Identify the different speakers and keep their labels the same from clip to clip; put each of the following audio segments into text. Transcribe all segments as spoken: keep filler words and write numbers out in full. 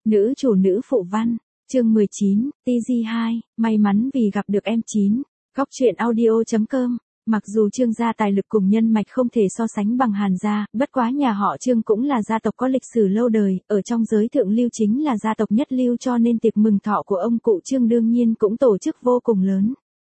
Speaker 1: Nữ chủ nữ phụ văn, chương mười chín, tê giê hai, may mắn vì gặp được em chín. Góc truyện audio chấm com. Mặc dù Trương gia tài lực cùng nhân mạch không thể so sánh bằng Hàn gia, bất quá nhà họ Trương cũng là gia tộc có lịch sử lâu đời, ở trong giới thượng lưu chính là gia tộc nhất lưu, cho nên tiệc mừng thọ của ông cụ Trương đương nhiên cũng tổ chức vô cùng lớn.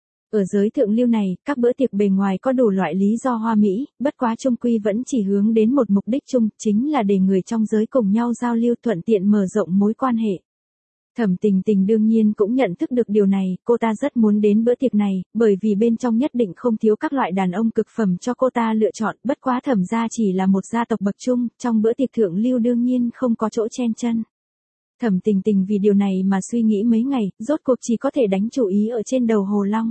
Speaker 1: Ở giới thượng lưu này, các bữa tiệc bề ngoài có đủ loại lý do hoa mỹ, bất quá chung quy vẫn chỉ hướng đến một mục đích chung, chính là để người trong giới cùng nhau giao lưu, thuận tiện mở rộng mối quan hệ. Thẩm Tình Tình đương nhiên cũng nhận thức được điều này, cô ta rất muốn đến bữa tiệc này, bởi vì bên trong nhất định không thiếu các loại đàn ông cực phẩm cho cô ta lựa chọn, bất quá Thẩm gia chỉ là một gia tộc bậc trung, trong bữa tiệc thượng lưu đương nhiên không có chỗ chen chân. Thẩm Tình Tình vì điều này mà suy nghĩ mấy ngày, rốt cuộc chỉ có thể đánh chủ ý ở trên đầu Hồ Long.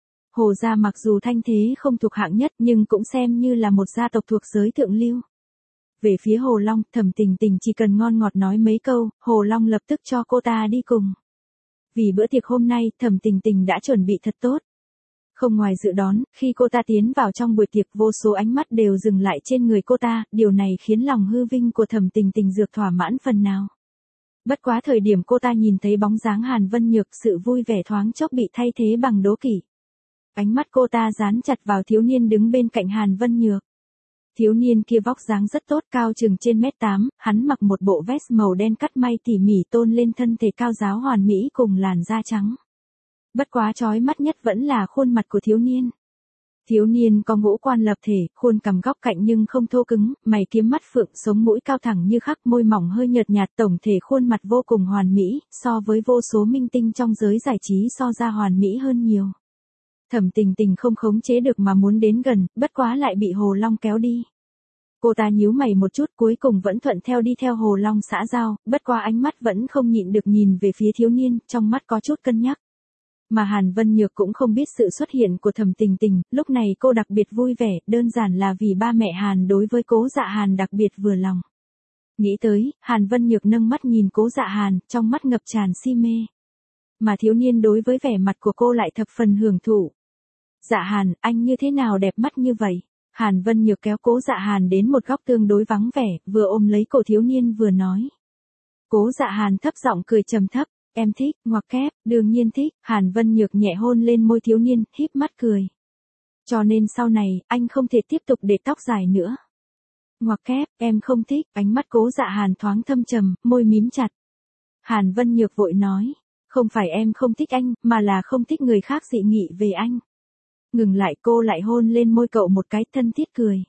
Speaker 1: Hồ gia mặc dù thanh thế không thuộc hạng nhất nhưng cũng xem như là một gia tộc thuộc giới thượng lưu. Về phía Hồ Long, Thẩm Tình Tình chỉ cần ngon ngọt nói mấy câu, Hồ Long lập tức cho cô ta đi cùng. Vì bữa tiệc hôm nay, Thẩm Tình Tình đã chuẩn bị thật tốt. Không ngoài dự đoán, khi cô ta tiến vào trong buổi tiệc, vô số ánh mắt đều dừng lại trên người cô ta, điều này khiến lòng hư vinh của Thẩm Tình Tình dược thỏa mãn phần nào. Bất quá thời điểm cô ta nhìn thấy bóng dáng Hàn Vân Nhược, sự vui vẻ thoáng chốc bị thay thế bằng đố kỵ. Ánh mắt cô ta dán chặt vào thiếu niên đứng bên cạnh Hàn Vân Nhược. Thiếu niên kia vóc dáng rất tốt, cao chừng trên mét tám, hắn mặc một bộ vest màu đen cắt may tỉ mỉ tôn lên thân thể cao ráo hoàn mỹ cùng làn da trắng. Bất quá chói mắt nhất vẫn là khuôn mặt của thiếu niên. Thiếu niên có ngũ quan lập thể, khuôn cằm góc cạnh nhưng không thô cứng, mày kiếm mắt phượng, sống mũi cao thẳng như khắc, môi mỏng hơi nhợt nhạt, tổng thể khuôn mặt vô cùng hoàn mỹ, so với vô số minh tinh trong giới giải trí so ra hoàn mỹ hơn nhiều. Thẩm Tình Tình không khống chế được mà muốn đến gần, bất quá lại bị Hồ Long kéo đi. Cô ta nhíu mày một chút, cuối cùng vẫn thuận theo đi theo Hồ Long xã giao, bất quá ánh mắt vẫn không nhịn được nhìn về phía thiếu niên, trong mắt có chút cân nhắc. Mà Hàn Vân Nhược cũng không biết sự xuất hiện của Thẩm Tình Tình, lúc này cô đặc biệt vui vẻ, đơn giản là vì ba mẹ Hàn đối với Cố Dạ Hàn đặc biệt vừa lòng. Nghĩ tới, Hàn Vân Nhược nâng mắt nhìn Cố Dạ Hàn, trong mắt ngập tràn si mê. Mà thiếu niên đối với vẻ mặt của cô lại thập phần hưởng thụ. Dạ Hàn, anh như thế nào đẹp mắt như vậy? Hàn Vân Nhược kéo Cố Dạ Hàn đến một góc tương đối vắng vẻ, vừa ôm lấy cổ thiếu niên vừa nói. Cố Dạ Hàn thấp giọng cười trầm thấp, em thích, ngoặc kép, đương nhiên thích. Hàn Vân Nhược nhẹ hôn lên môi thiếu niên, híp mắt cười. Cho nên sau này, anh không thể tiếp tục để tóc dài nữa. Ngoặc kép, em không thích. Ánh mắt Cố Dạ Hàn thoáng thâm trầm, môi mím chặt. Hàn Vân Nhược vội nói, không phải em không thích anh, mà là không thích người khác dị nghị về anh. Ngừng lại, cô lại hôn lên môi cậu một cái, thân thiết cười.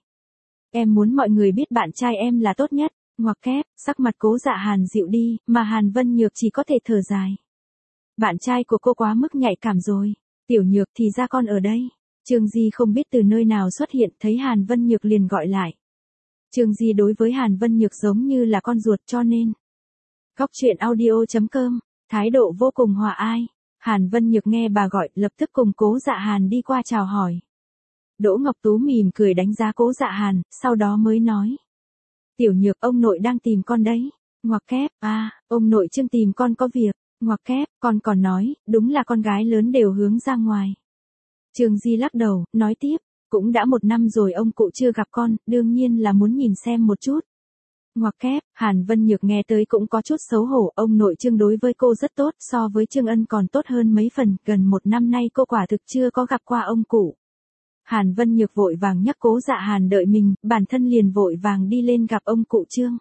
Speaker 1: Em muốn mọi người biết bạn trai em là tốt nhất. Ngoặc kép, sắc mặt Cố Dạ Hàn dịu đi, mà Hàn Vân Nhược chỉ có thể thở dài. Bạn trai của cô quá mức nhạy cảm rồi. Tiểu Nhược thì ra con ở đây. Trương Di không biết từ nơi nào xuất hiện, thấy Hàn Vân Nhược liền gọi lại. Trương Di đối với Hàn Vân Nhược giống như là con ruột, cho nên. Góc truyện audio chấm com, thái độ vô cùng hòa ai. Hàn Vân Nhược nghe bà gọi, lập tức cùng Cố Dạ Hàn đi qua chào hỏi. Đỗ Ngọc Tú mỉm cười đánh giá Cố Dạ Hàn, sau đó mới nói. Tiểu Nhược, ông nội đang tìm con đấy. Ngoặc kép, à, ông nội Trương tìm con có việc. Ngoặc kép, con còn nói, đúng là con gái lớn đều hướng ra ngoài. Trương Di lắc đầu, nói tiếp, cũng đã một năm rồi ông cụ chưa gặp con, đương nhiên là muốn nhìn xem một chút. Ngoặc kép, Hàn Vân Nhược nghe tới cũng có chút xấu hổ, ông nội Trương đối với cô rất tốt, so với Trương Ân còn tốt hơn mấy phần, gần một năm nay cô quả thực chưa có gặp qua ông cụ. Hàn Vân Nhược vội vàng nhắc Cố Dạ Hàn đợi mình, bản thân liền vội vàng đi lên gặp ông cụ Trương.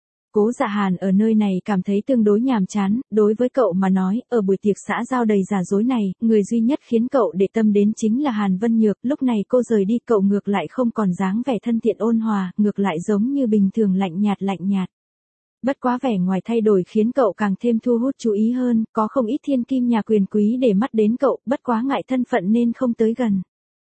Speaker 1: Cố Dạ Hàn ở nơi này cảm thấy tương đối nhàm chán, đối với cậu mà nói, ở buổi tiệc xã giao đầy giả dối này, người duy nhất khiến cậu để tâm đến chính là Hàn Vân Nhược, lúc này cô rời đi cậu ngược lại không còn dáng vẻ thân thiện ôn hòa, ngược lại giống như bình thường lạnh nhạt lạnh nhạt. Bất quá vẻ ngoài thay đổi khiến cậu càng thêm thu hút chú ý hơn, có không ít thiên kim nhà quyền quý để mắt đến cậu, bất quá ngại thân phận nên không tới gần.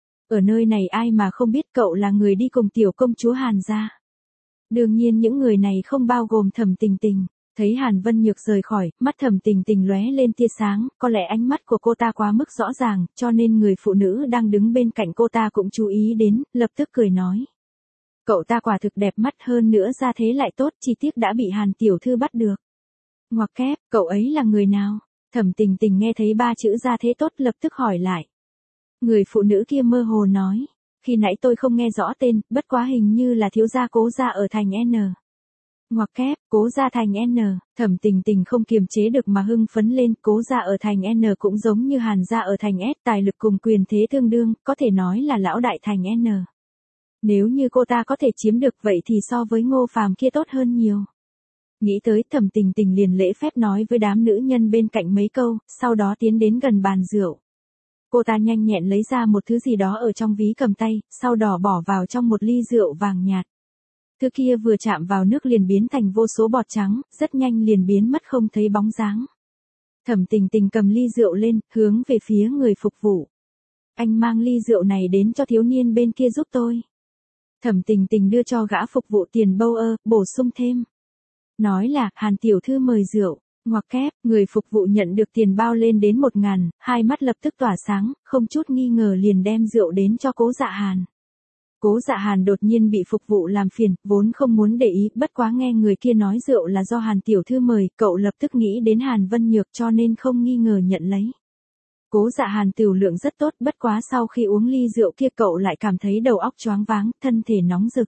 Speaker 1: Ở nơi này ai mà không biết cậu là người đi cùng tiểu công chúa Hàn gia. Đương nhiên những người này không bao gồm Thẩm Tình Tình. Thấy Hàn Vân Nhược rời khỏi, mắt Thẩm Tình Tình lóe lên tia sáng, có lẽ ánh mắt của cô ta quá mức rõ ràng, cho nên người phụ nữ đang đứng bên cạnh cô ta cũng chú ý đến, lập tức cười nói. Cậu ta quả thực đẹp mắt, hơn nữa ra thế lại tốt, chi tiết đã bị Hàn tiểu thư bắt được. Ngoặc kép, cậu ấy là người nào? Thẩm Tình Tình nghe thấy ba chữ ra thế tốt lập tức hỏi lại. Người phụ nữ kia mơ hồ nói. Khi nãy tôi không nghe rõ tên, bất quá hình như là thiếu gia Cố gia ở thành N. Ngoặc kép, Cố Gia thành N, Thẩm Tình Tình không kiềm chế được mà hưng phấn lên, Cố Gia ở thành N cũng giống như Hàn Gia ở thành S, tài lực cùng quyền thế tương đương, có thể nói là lão đại thành N. Nếu như cô ta có thể chiếm được vậy thì so với Ngô Phàm kia tốt hơn nhiều. Nghĩ tới, Thẩm Tình Tình liền lễ phép nói với đám nữ nhân bên cạnh mấy câu, sau đó tiến đến gần bàn rượu. Cô ta nhanh nhẹn lấy ra một thứ gì đó ở trong ví cầm tay, sau đó bỏ vào trong một ly rượu vàng nhạt. Thứ kia vừa chạm vào nước liền biến thành vô số bọt trắng, rất nhanh liền biến mất không thấy bóng dáng. Thẩm Tình Tình cầm ly rượu lên, hướng về phía người phục vụ. Anh mang ly rượu này đến cho thiếu niên bên kia giúp tôi. Thẩm Tình Tình đưa cho gã phục vụ tiền bâu ơ, bổ sung thêm. Nói là, Hàn tiểu thư mời rượu. Ngoặc kép, người phục vụ nhận được tiền bao lên đến một ngàn, hai mắt lập tức tỏa sáng, không chút nghi ngờ liền đem rượu đến cho Cố Dạ Hàn. Cố Dạ Hàn đột nhiên bị phục vụ làm phiền, vốn không muốn để ý, bất quá nghe người kia nói rượu là do Hàn tiểu thư mời, cậu lập tức nghĩ đến Hàn Vân Nhược cho nên không nghi ngờ nhận lấy. Cố Dạ Hàn tiểu lượng rất tốt, bất quá sau khi uống ly rượu kia cậu lại cảm thấy đầu óc choáng váng, thân thể nóng rực.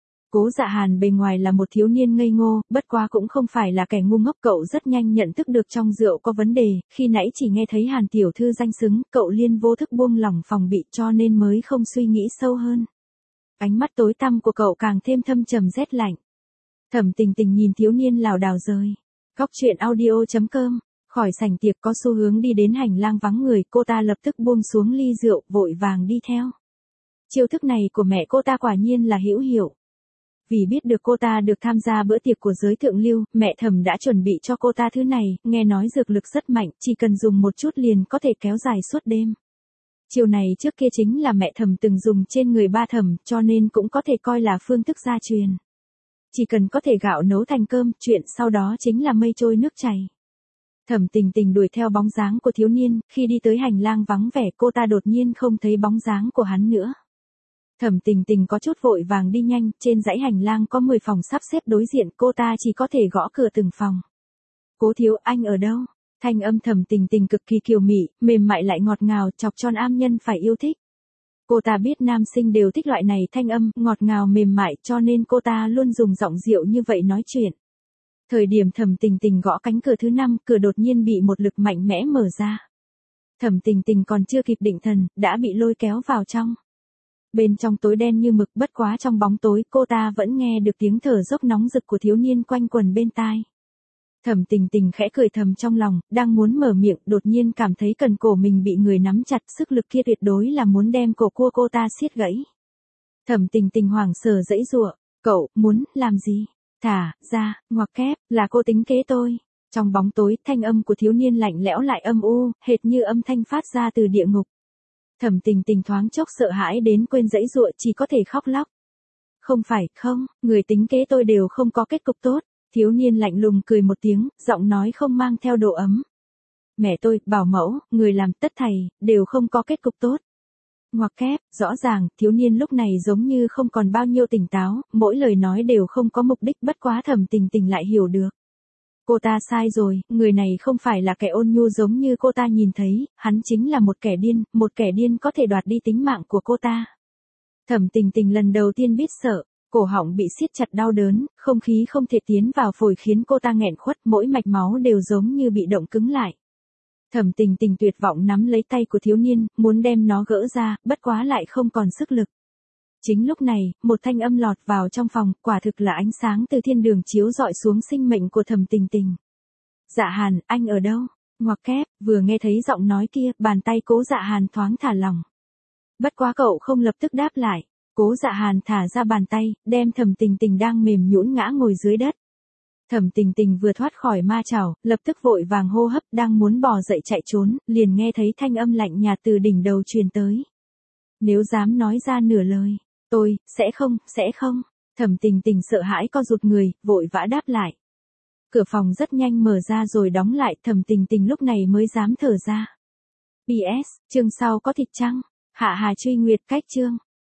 Speaker 1: Cố Dạ Hàn bề ngoài là một thiếu niên ngây ngô, bất quá cũng không phải là kẻ ngu ngốc, cậu rất nhanh nhận thức được trong rượu có vấn đề, khi nãy chỉ nghe thấy Hàn tiểu thư danh xứng, cậu liên vô thức buông lỏng phòng bị cho nên mới không suy nghĩ sâu hơn. Ánh mắt tối tăm của cậu càng thêm thâm trầm rét lạnh. Thẩm Tình Tình nhìn thiếu niên lảo đảo rời. Góc truyện audio chấm com, khỏi sảnh tiệc có xu hướng đi đến hành lang vắng người, cô ta lập tức buông xuống ly rượu, vội vàng đi theo. Chiêu thức này của mẹ cô ta quả nhiên là hữu hiệu. Vì biết được cô ta được tham gia bữa tiệc của giới thượng lưu, mẹ Thẩm đã chuẩn bị cho cô ta thứ này, nghe nói dược lực rất mạnh, chỉ cần dùng một chút liền có thể kéo dài suốt đêm. Chiều này trước kia chính là mẹ Thẩm từng dùng trên người ba Thẩm, cho nên cũng có thể coi là phương thức gia truyền. Chỉ cần có thể gạo nấu thành cơm, chuyện sau đó chính là mây trôi nước chảy. Thẩm Tình Tình đuổi theo bóng dáng của thiếu niên, khi đi tới hành lang vắng vẻ cô ta đột nhiên không thấy bóng dáng của hắn nữa. Thẩm Tình Tình có chút vội vàng đi nhanh, trên dãy hành lang có mười phòng sắp xếp đối diện, cô ta chỉ có thể gõ cửa từng phòng. Cố thiếu, anh ở đâu? Thanh âm Thẩm Tình Tình cực kỳ kiều mị, mềm mại lại ngọt ngào, chọc cho nam nhân phải yêu thích. Cô ta biết nam sinh đều thích loại này thanh âm, ngọt ngào mềm mại cho nên cô ta luôn dùng giọng dịu như vậy nói chuyện. Thời điểm Thẩm Tình Tình gõ cánh cửa thứ năm, cửa đột nhiên bị một lực mạnh mẽ mở ra. Thẩm Tình Tình còn chưa kịp định thần, đã bị lôi kéo vào trong. Bên trong tối đen như mực, bất quá trong bóng tối cô ta vẫn nghe được tiếng thở dốc nóng rực của thiếu niên quanh quần bên tai. Thẩm Tình Tình khẽ cười thầm trong lòng, đang muốn mở miệng, đột nhiên cảm thấy cần cổ mình bị người nắm chặt, sức lực kia tuyệt đối là muốn đem cổ cua cô ta siết gãy. Thẩm Tình Tình hoảng sợ giãy giụa, cậu, muốn, làm gì? Thả, ra, ngoặc kép, là cô tính kế tôi. Trong bóng tối, thanh âm của thiếu niên lạnh lẽo lại âm u, hệt như âm thanh phát ra từ địa ngục. Thẩm Tình Tình thoáng chốc sợ hãi đến quên giãy giụa, chỉ có thể khóc lóc. Không phải, không, người tính kế tôi đều không có kết cục tốt. Thiếu niên lạnh lùng cười một tiếng, giọng nói không mang theo độ ấm. Mẹ tôi, bảo mẫu, người làm tất thầy, đều không có kết cục tốt. Ngoặc kép, rõ ràng, thiếu niên lúc này giống như không còn bao nhiêu tỉnh táo, mỗi lời nói đều không có mục đích, bất quá Thẩm Tình Tình lại hiểu được. Cô ta sai rồi, người này không phải là kẻ ôn nhu giống như cô ta nhìn thấy, hắn chính là một kẻ điên, một kẻ điên có thể đoạt đi tính mạng của cô ta. Thẩm Tình Tình lần đầu tiên biết sợ. Cổ họng bị siết chặt đau đớn, không khí không thể tiến vào phổi khiến cô ta nghẹn khuất, mỗi mạch máu đều giống như bị động cứng lại. Thẩm Tình Tình tuyệt vọng nắm lấy tay của thiếu niên, muốn đem nó gỡ ra, bất quá lại không còn sức lực. Chính lúc này, một thanh âm lọt vào trong phòng, quả thực là ánh sáng từ thiên đường chiếu rọi xuống sinh mệnh của Thẩm Tình Tình. Dạ Hàn, anh ở đâu? Ngoặc kép, vừa nghe thấy giọng nói kia, bàn tay Cố Dạ Hàn thoáng thả lỏng. Bất quá cậu không lập tức đáp lại. Cố Dạ Hàn thả ra bàn tay, đem Thẩm Tình Tình đang mềm nhũn ngã ngồi dưới đất. Thẩm Tình Tình vừa thoát khỏi ma chảo, lập tức vội vàng hô hấp, đang muốn bò dậy chạy trốn, liền nghe thấy thanh âm lạnh nhạt từ đỉnh đầu truyền tới. Nếu dám nói ra nửa lời, tôi, sẽ không, sẽ không. Thẩm Tình Tình sợ hãi co rụt người, vội vã đáp lại. Cửa phòng rất nhanh mở ra rồi đóng lại, Thẩm Tình Tình lúc này mới dám thở ra. pê ét, chương sau có thịt chăng? Hạ Hà Truy Nguyệt cách chương.